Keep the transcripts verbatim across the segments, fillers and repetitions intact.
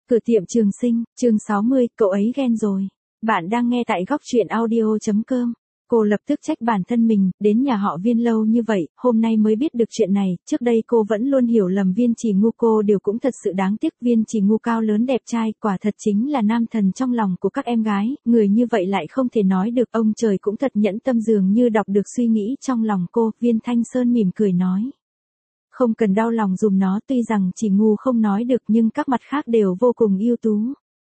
Cửa tiệm Trường Sinh, chương sáu mươi, cậu ấy ghen rồi. Bạn đang nghe tại góc truyện audio chấm com. Cô lập tức trách bản thân mình, đến nhà họ Viên lâu như vậy, hôm nay mới biết được chuyện này, trước đây cô vẫn luôn hiểu lầm Viên Chỉ Ngu, cô đều cũng thật sự đáng tiếc. Viên Chỉ Ngu cao lớn đẹp trai, quả thật chính là nam thần trong lòng của các em gái, người như vậy lại không thể nói được, ông trời cũng thật nhẫn tâm, dường như đọc được suy nghĩ trong lòng cô. Viên Thanh Sơn mỉm cười nói. Không cần đau lòng dùm nó, tuy rằng Chỉ Ngu không nói được nhưng các mặt khác đều vô cùng ưu tú.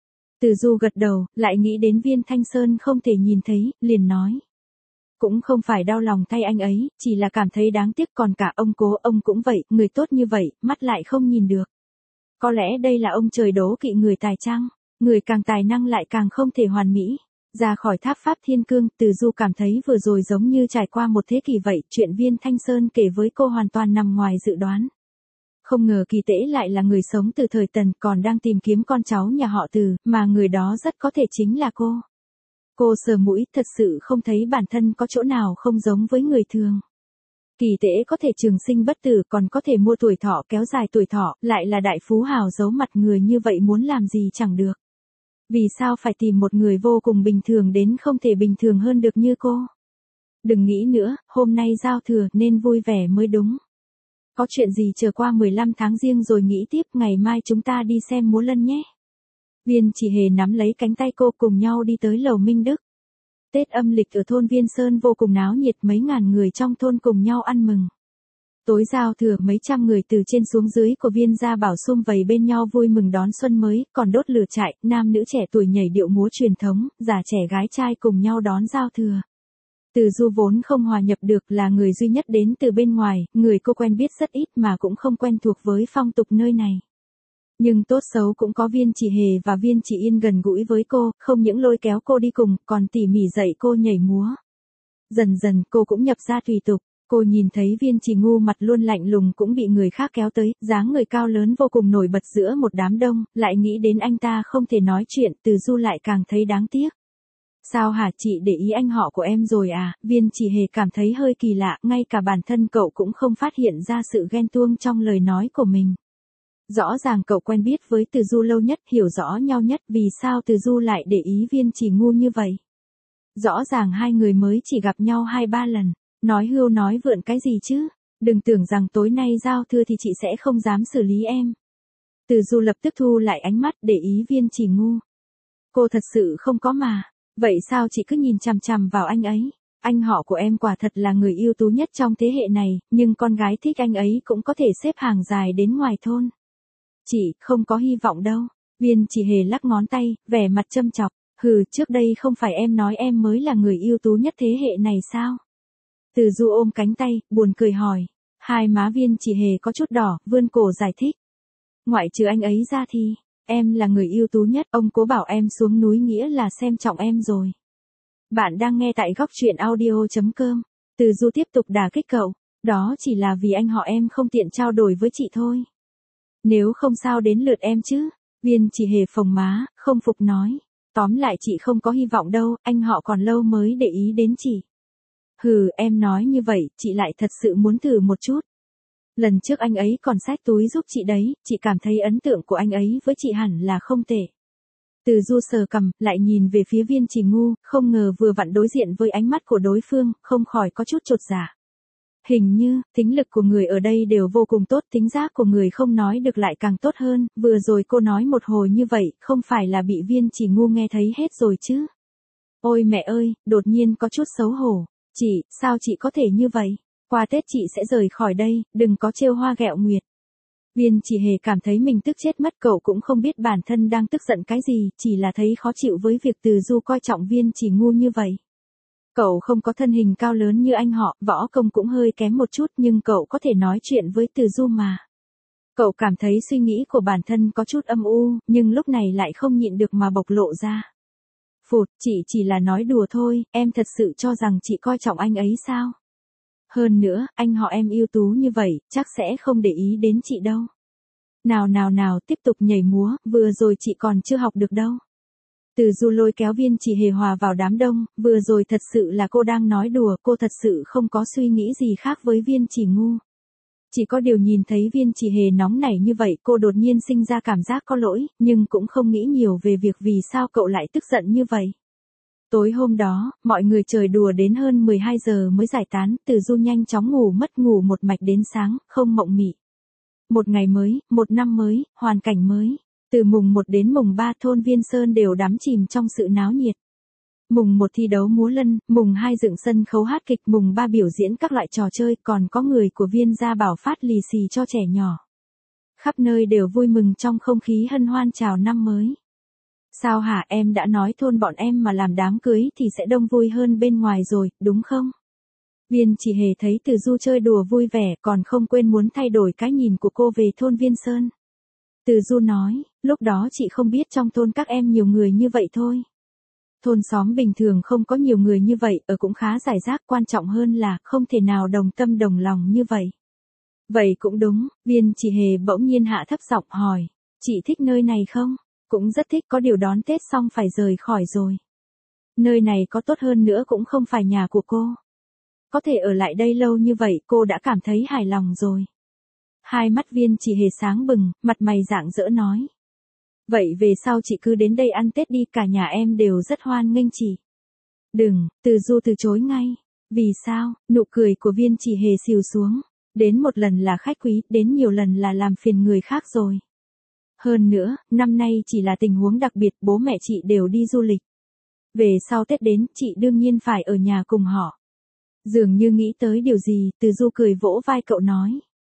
Từ Du gật đầu, lại nghĩ đến Viên Thanh Sơn không thể nhìn thấy, liền nói. Cũng không phải đau lòng thay anh ấy, chỉ là cảm thấy đáng tiếc, còn cả ông Cố, ông cũng vậy, người tốt như vậy, mắt lại không nhìn được. Có lẽ đây là ông trời đố kỵ người tài chăng, người càng tài năng lại càng không thể hoàn mỹ. Ra khỏi tháp Pháp Thiên Cương, Từ Du cảm thấy vừa rồi giống như trải qua một thế kỷ vậy, chuyện Viên Thanh Sơn kể với cô hoàn toàn nằm ngoài dự đoán. Không ngờ Kỳ Tễ lại là người sống từ thời Tần, còn đang tìm kiếm con cháu nhà họ Từ, mà người đó rất có thể chính là cô. Cô sờ mũi, thật sự không thấy bản thân có chỗ nào không giống với người thường. Kỳ Tễ có thể trường sinh bất tử, còn có thể mua tuổi thọ, kéo dài tuổi thọ, lại là đại phú hào giấu mặt người như vậy, muốn làm gì chẳng được. Vì sao phải tìm một người vô cùng bình thường đến không thể bình thường hơn được như cô? Đừng nghĩ nữa, hôm nay giao thừa nên vui vẻ mới đúng. Có chuyện gì chờ qua mười lăm tháng Giêng rồi nghĩ tiếp, ngày mai chúng ta đi xem múa lân nhé. Viên Chỉ Hề nắm lấy cánh tay cô, cùng nhau đi tới lầu Minh Đức. Tết âm lịch ở thôn Viên Sơn vô cùng náo nhiệt, mấy ngàn người trong thôn cùng nhau ăn mừng. Tối giao thừa mấy trăm người từ trên xuống dưới của Viên gia bảo sum vầy bên nhau vui mừng đón xuân mới, còn đốt lửa trại, nam nữ trẻ tuổi nhảy điệu múa truyền thống, già trẻ gái trai cùng nhau đón giao thừa. Từ Du vốn không hòa nhập được, là người duy nhất đến từ bên ngoài, người cô quen biết rất ít mà cũng không quen thuộc với phong tục nơi này. Nhưng tốt xấu cũng có Viên Chỉ Hề và Viên Chỉ Yên gần gũi với cô, không những lôi kéo cô đi cùng, còn tỉ mỉ dạy cô nhảy múa. Dần dần cô cũng nhập ra tùy tục. Cô nhìn thấy Viên Chỉ Ngu mặt luôn lạnh lùng cũng bị người khác kéo tới, dáng người cao lớn vô cùng nổi bật giữa một đám đông, lại nghĩ đến anh ta không thể nói chuyện, Từ Du lại càng thấy đáng tiếc. Sao hả, chị để ý anh họ của em rồi à? Viên Chỉ Hề cảm thấy hơi kỳ lạ, ngay cả bản thân cậu cũng không phát hiện ra sự ghen tuông trong lời nói của mình. Rõ ràng cậu quen biết với Từ Du lâu nhất, hiểu rõ nhau nhất, vì sao Từ Du lại để ý Viên Chỉ Ngu như vậy? Rõ ràng hai người mới chỉ gặp nhau hai ba lần. Nói hưu nói vượn cái gì chứ? Đừng tưởng rằng tối nay giao thừa thì chị sẽ không dám xử lý em. Từ Du lập tức thu lại ánh mắt, để ý Viên Chỉ Ngu. Cô thật sự không có mà. Vậy sao chị cứ nhìn chằm chằm vào anh ấy? Anh họ của em quả thật là người ưu tú nhất trong thế hệ này, nhưng con gái thích anh ấy cũng có thể xếp hàng dài đến ngoài thôn. Chị, không có hy vọng đâu. Viên Chỉ Hề lắc ngón tay, vẻ mặt châm chọc. Hừ, trước đây không phải em nói em mới là người ưu tú nhất thế hệ này sao? Từ Du ôm cánh tay, buồn cười hỏi. Hai má Viên Chỉ Hề có chút đỏ, vươn cổ giải thích. Ngoại trừ anh ấy ra thì, em là người ưu tú nhất, ông Cố bảo em xuống núi nghĩa là xem trọng em rồi. Bạn đang nghe tại góc truyện audio chấm com. Từ Du tiếp tục đả kích cậu. Đó chỉ là vì anh họ em không tiện trao đổi với chị thôi. Nếu không sao đến lượt em chứ? Viên Chỉ Hề phồng má, không phục nói. Tóm lại chị không có hy vọng đâu, anh họ còn lâu mới để ý đến chị. Hừ, em nói như vậy, chị lại thật sự muốn thử một chút. Lần trước anh ấy còn xách túi giúp chị đấy, chị cảm thấy ấn tượng của anh ấy với chị hẳn là không tệ. Từ Du sờ cằm, lại nhìn về phía Viên Chỉ Ngu, không ngờ vừa vặn đối diện với ánh mắt của đối phương, không khỏi có chút chột dạ. Hình như, tính lực của người ở đây đều vô cùng tốt, tính giác của người không nói được lại càng tốt hơn, vừa rồi cô nói một hồi như vậy, không phải là bị Viên Chỉ Ngu nghe thấy hết rồi chứ. Ôi mẹ ơi, đột nhiên có chút xấu hổ. Chị, sao chị có thể như vậy? Qua Tết chị sẽ rời khỏi đây, đừng có trêu hoa ghẹo nguyệt. Viên Chỉ Hề cảm thấy mình tức chết mất, cậu cũng không biết bản thân đang tức giận cái gì, chỉ là thấy khó chịu với việc Từ Du coi trọng Viên Chỉ Ngu như vậy. Cậu không có thân hình cao lớn như anh họ, võ công cũng hơi kém một chút, nhưng cậu có thể nói chuyện với Từ Du mà. Cậu cảm thấy suy nghĩ của bản thân có chút âm u, nhưng lúc này lại không nhịn được mà bộc lộ ra. Phụt, chị chỉ là nói đùa thôi, em thật sự cho rằng chị coi trọng anh ấy sao? Hơn nữa, anh họ em ưu tú như vậy, chắc sẽ không để ý đến chị đâu. Nào nào nào, tiếp tục nhảy múa, vừa rồi chị còn chưa học được đâu. Từ Du lôi kéo Viên Chỉ Hề hòa vào đám đông, vừa rồi thật sự là cô đang nói đùa, cô thật sự không có suy nghĩ gì khác với Viên Chỉ Ngu. Chỉ có điều nhìn thấy Viên Chỉ Hề nóng nảy như vậy cô đột nhiên sinh ra cảm giác có lỗi, nhưng cũng không nghĩ nhiều về việc vì sao cậu lại tức giận như vậy. Tối hôm đó, mọi người chơi đùa đến hơn mười hai giờ mới giải tán, Từ Du nhanh chóng ngủ mất ngủ một mạch đến sáng, không mộng mị. Một ngày mới, một năm mới, hoàn cảnh mới. Từ mùng một đến mùng ba thôn Viên Sơn đều đắm chìm trong sự náo nhiệt. Mùng một thi đấu múa lân, mùng hai dựng sân khấu hát kịch, mùng ba biểu diễn các loại trò chơi, còn có người của Viên gia bảo phát lì xì cho trẻ nhỏ. Khắp nơi đều vui mừng trong không khí hân hoan chào năm mới. Sao hả, em đã nói thôn bọn em mà làm đám cưới thì sẽ đông vui hơn bên ngoài rồi, đúng không? Viên Chỉ Hề thấy Từ Du chơi đùa vui vẻ còn không quên muốn thay đổi cái nhìn của cô về thôn Viên Sơn. Từ Du nói, lúc đó chị không biết trong thôn các em nhiều người như vậy thôi. Thôn xóm bình thường không có nhiều người như vậy, ở cũng khá rải rác, quan trọng hơn là không thể nào đồng tâm đồng lòng như vậy. Vậy cũng đúng, Viên Chỉ Hề bỗng nhiên hạ thấp giọng hỏi, chị thích nơi này không? Cũng rất thích, có điều đón Tết xong phải rời khỏi rồi. Nơi này có tốt hơn nữa cũng không phải nhà của cô. Có thể ở lại đây lâu như vậy cô đã cảm thấy hài lòng rồi. Hai mắt Viên Chỉ Hề sáng bừng, mặt mày rạng rỡ nói. Vậy về sau chị cứ đến đây ăn Tết đi, cả nhà em đều rất hoan nghênh chị. Đừng, Từ Du từ chối ngay. Vì sao? Nụ cười của Viên Chỉ Hề xìu xuống. Đến một lần là khách quý, đến nhiều lần là làm phiền người khác rồi. Hơn nữa, năm nay chỉ là tình huống đặc biệt, bố mẹ chị đều đi du lịch. Về sau Tết đến, chị đương nhiên phải ở nhà cùng họ. Dường như nghĩ tới điều gì, Từ Du cười vỗ vai cậu nói.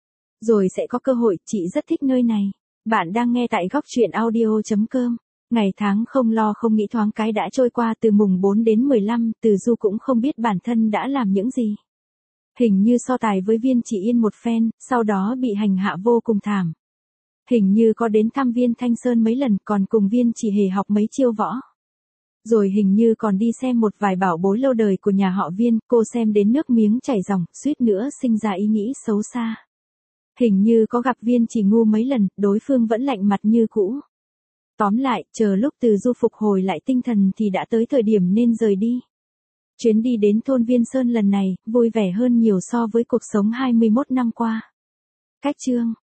Rồi sẽ có cơ hội, chị rất thích nơi này. Bạn đang nghe tại góc truyện audio chấm com. Ngày tháng không lo không nghĩ thoáng cái đã trôi qua, từ mùng bốn đến mười lăm, Từ Du cũng không biết bản thân đã làm những gì. Hình như so tài với Viên Chỉ Yên một phen, sau đó bị hành hạ vô cùng thảm. Hình như có đến thăm Viên Thanh Sơn mấy lần, còn cùng Viên Chỉ Hề học mấy chiêu võ. Rồi hình như còn đi xem một vài bảo bối lâu đời của nhà họ Viên, cô xem đến nước miếng chảy ròng, suýt nữa sinh ra ý nghĩ xấu xa. Hình như có gặp Viên Chỉ Ngu mấy lần, đối phương vẫn lạnh mặt như cũ. Tóm lại, chờ lúc Từ Du phục hồi lại tinh thần thì đã tới thời điểm nên rời đi. Chuyến đi đến thôn Viên Sơn lần này, vui vẻ hơn nhiều so với cuộc sống hai mươi mốt năm qua. Cách chương